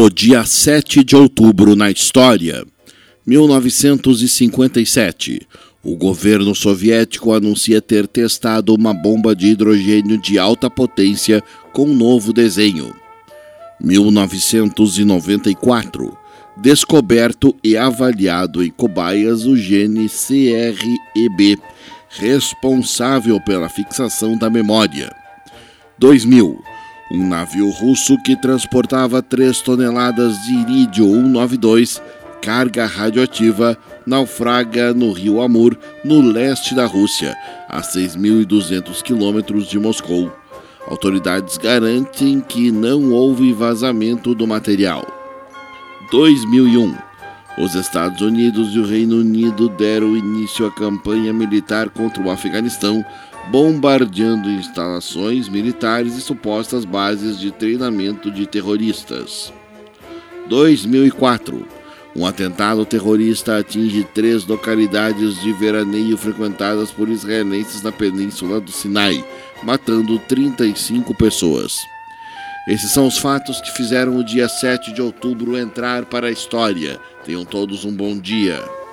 O dia 7 de outubro na história. 1957. O governo soviético anuncia ter testado uma bomba de hidrogênio de alta potência com novo desenho. 1994. Descoberto e avaliado em cobaias o gene CREB, responsável pela fixação da memória. 2000. Um navio russo que transportava 3 toneladas de irídio-192, carga radioativa, naufraga no rio Amur, no leste da Rússia, a 6.200 quilômetros de Moscou. Autoridades garantem que não houve vazamento do material. 2001. Os Estados Unidos e o Reino Unido deram início à campanha militar contra o Afeganistão, bombardeando instalações militares e supostas bases de treinamento de terroristas. 2004. Um atentado terrorista atinge 3 localidades de veraneio frequentadas por israelenses na península do Sinai, matando 35 pessoas. Esses são os fatos que fizeram o dia 7 de outubro entrar para a história. Tenham todos um bom dia.